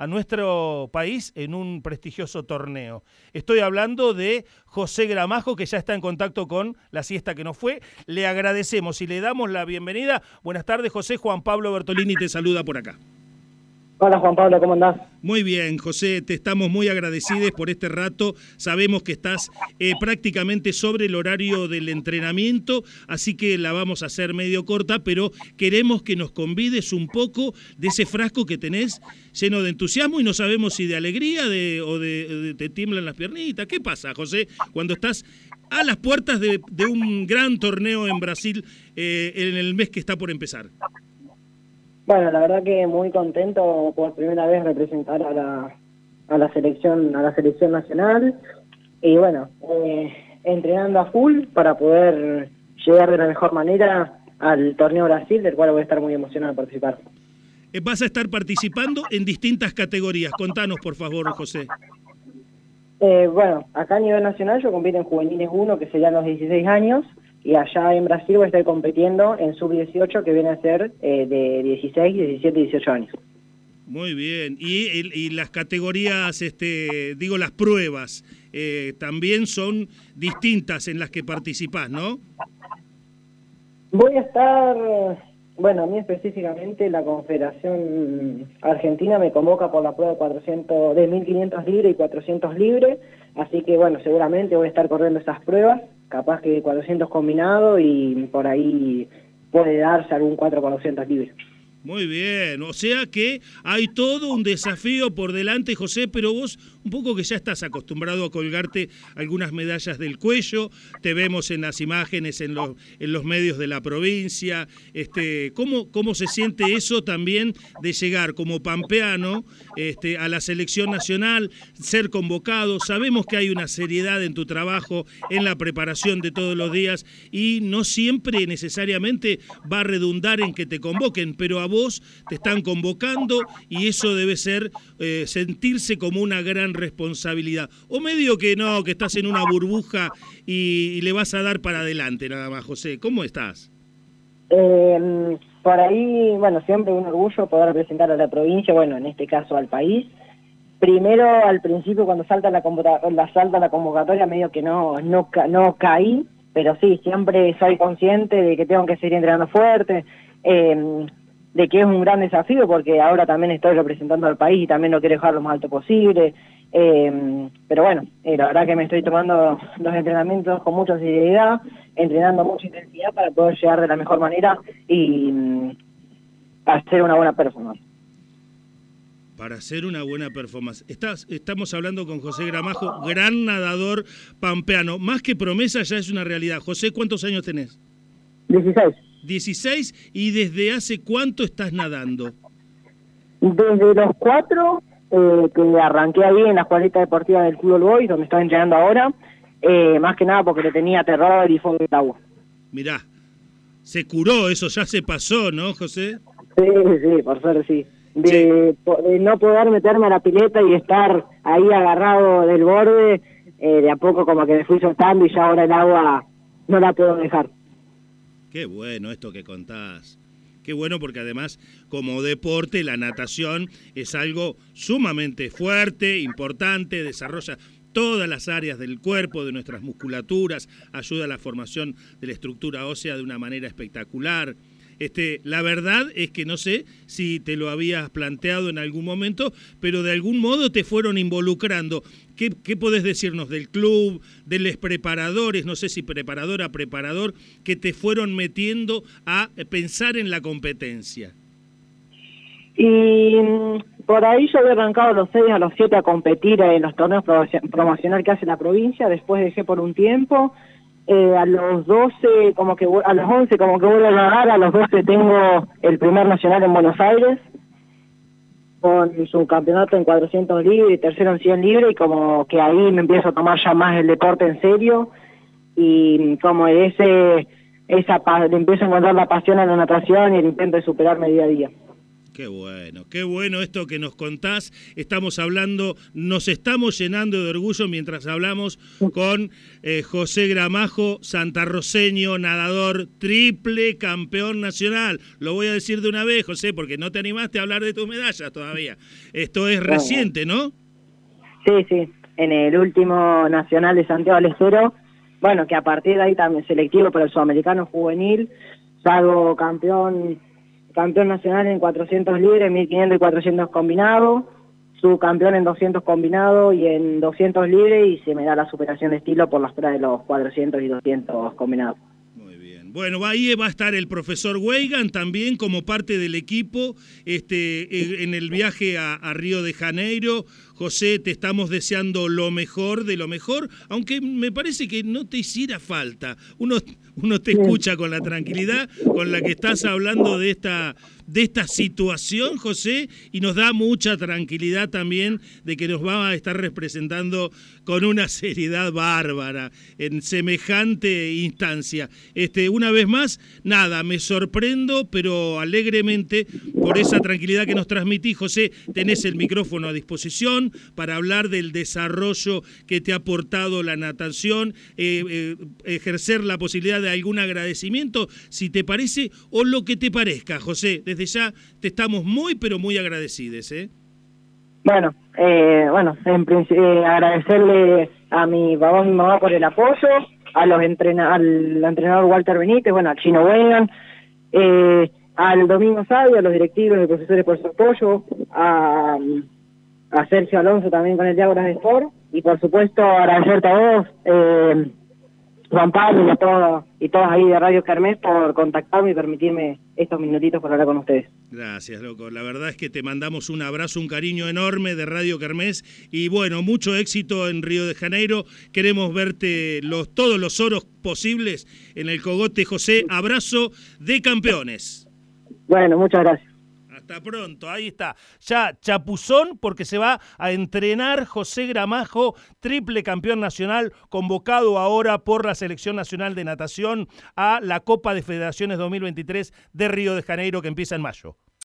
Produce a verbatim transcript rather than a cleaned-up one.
a nuestro país en un prestigioso torneo. Estoy hablando de José Gramajo, que ya está en contacto con la siesta que no fue. Le agradecemos y le damos la bienvenida. Buenas tardes, José. Juan Pablo Bertolini te saluda por acá. Hola Juan Pablo, ¿cómo andás? Muy bien, José, te estamos muy agradecidos por este rato. Sabemos que estás eh, prácticamente sobre el horario del entrenamiento, así que la vamos a hacer medio corta, pero queremos que nos convides un poco de ese frasco que tenés lleno de entusiasmo y no sabemos si de alegría de, o de, de te tiemblan las piernitas. ¿Qué pasa, José, cuando estás a las puertas de, de un gran torneo en Brasil eh, en el mes que está por empezar? Bueno, la verdad que muy contento por primera vez representar a la, a la selección a la selección nacional y bueno, eh, entrenando a full para poder llegar de la mejor manera al torneo Brasil, del cual voy a estar muy emocionado de participar. Eh, vas a estar participando en distintas categorías. Contanos, por favor, José. Eh, bueno, acá a nivel nacional yo compito en juveniles uno, que serían los dieciséis años, y allá en Brasil voy a estar compitiendo en sub dieciocho, que viene a ser eh, de dieciséis, diecisiete y dieciocho años. Muy bien. Y, y, y las categorías, este, digo, las pruebas, eh, también son distintas en las que participás, ¿no? Voy a estar, bueno, a mí específicamente la Confederación Argentina me convoca por la prueba de, cuatrocientos, de mil quinientos libre y cuatrocientos libre, así que bueno, seguramente voy a estar corriendo esas pruebas. Capaz que cuatrocientos combinado y por ahí puede darse algún cuatro por doscientos libre. Muy bien, o sea que hay todo un desafío por delante, José, pero vos un poco que ya estás acostumbrado a colgarte algunas medallas del cuello, te vemos en las imágenes, en los, en los medios de la provincia, este, ¿cómo, cómo se siente eso también de llegar como pampeano este, a la selección nacional, ser convocado? Sabemos que hay una seriedad en tu trabajo, en la preparación de todos los días y no siempre necesariamente va a redundar en que te convoquen, pero a vos te están convocando y eso debe ser eh, sentirse como una gran responsabilidad. O medio que no, que estás en una burbuja y, y le vas a dar para adelante nada más, José. ¿Cómo estás? Eh, por ahí, bueno, siempre un orgullo poder representar a la provincia, bueno, en este caso al país. Primero, al principio, cuando salta la, la, salta la convocatoria, medio que no, no, no caí, pero sí, siempre soy consciente de que tengo que seguir entrenando fuerte, eh, de que es un gran desafío porque ahora también estoy representando al país y también lo quiero dejar lo más alto posible, eh, pero bueno, eh, la verdad que me estoy tomando los entrenamientos con mucha seriedad, entrenando mucha intensidad para poder llegar de la mejor manera y um, hacer una buena performance. Para hacer una buena performance. Estás, estamos hablando con José Gramajo, gran nadador pampeano, más que promesa ya es una realidad. José, ¿cuántos años tenés? dieciséis. dieciséis, ¿y desde hace cuánto estás nadando? Desde los cuatro, eh, que arranqué ahí en la escuelita deportiva del Club Boys, donde estoy entrenando ahora, eh, más que nada porque le tenía terror y fue del agua. Mirá, se curó, eso ya se pasó, ¿no, José? Sí, sí, por suerte sí. De, sí. de no poder meterme a la pileta y estar ahí agarrado del borde, eh, de a poco como que me fui soltando y ya ahora el agua no la puedo dejar. Qué bueno esto que contás. Qué bueno porque además como deporte la natación es algo sumamente fuerte, importante, desarrolla todas las áreas del cuerpo, de nuestras musculaturas, ayuda a la formación de la estructura ósea de una manera espectacular. Este, la verdad es que no sé si te lo habías planteado en algún momento, pero de algún modo te fueron involucrando. ¿Qué, qué podés decirnos del club, de los preparadores, no sé si preparadora, preparador, que te fueron metiendo a pensar en la competencia? Y por ahí yo había arrancado a los seis, a los siete a competir en los torneos promocionales que hace la provincia, después dejé por un tiempo. Eh, a los doce, como que a los once como que vuelvo a nadar, a los doce tengo el primer nacional en Buenos Aires, con su campeonato en cuatrocientos libre y tercero en cien libre, y como que ahí me empiezo a tomar ya más el deporte en serio, y como ese esa le empiezo a encontrar la pasión a la natación y el intento de superarme día a día. Qué bueno, qué bueno esto que nos contás. Estamos hablando, nos estamos llenando de orgullo mientras hablamos con eh, José Gramajo, santarroceño, nadador, triple campeón nacional. Lo voy a decir de una vez, José, porque no te animaste a hablar de tus medallas todavía. Esto es reciente, ¿no? Sí, sí, en el último nacional de Santiago del Estero, bueno, que a partir de ahí también selectivo para el sudamericano juvenil, salgo campeón... campeón nacional en cuatrocientos libres, mil quinientos y cuatrocientos combinado, subcampeón en doscientos combinado y en doscientos libres, y se me da la superación de estilo por las pruebas de los cuatrocientos y doscientos combinados. Muy bien. Bueno, ahí va a estar el profesor Weigan también como parte del equipo este, en el viaje a, a Río de Janeiro. José, te estamos deseando lo mejor de lo mejor, aunque me parece que no te hiciera falta. Uno, uno te escucha con la tranquilidad con la que estás hablando de esta, de esta situación, José, y nos da mucha tranquilidad también de que nos va a estar representando con una seriedad bárbara en semejante instancia. Este, una vez más, nada, me sorprendo, pero alegremente por esa tranquilidad que nos transmitís, José. Tenés el micrófono a disposición para hablar del desarrollo que te ha aportado la natación, eh, eh, ejercer la posibilidad de algún agradecimiento, si te parece, o lo que te parezca, José. Desde ya te estamos muy, pero muy agradecidos, ¿eh? Bueno, eh, bueno, en principio, eh, agradecerle a mi papá y mi mamá por el apoyo, a los entrena al entrenador Walter Benítez, bueno, al Chino Weigan, eh, al Domingo Sabio, a los directivos y profesores por su apoyo, a... a Sergio Alonso también con el Diágoras de Sport, y por supuesto agradecerte a vos, eh, Juan Pablo y a todos, y todos ahí de Radio Kermés por contactarme y permitirme estos minutitos para hablar con ustedes. Gracias, loco. La verdad es que te mandamos un abrazo, un cariño enorme de Radio Kermés, y bueno, mucho éxito en Río de Janeiro. Queremos verte los, todos los oros posibles en el cogote, José. Abrazo de campeones. Bueno, muchas gracias. Hasta pronto, ahí está. Ya chapuzón porque se va a entrenar José Gramajo, triple campeón nacional, convocado ahora por la Selección Nacional de Natación a la Copa de Federaciones dos mil veintitrés de Río de Janeiro, que empieza en mayo.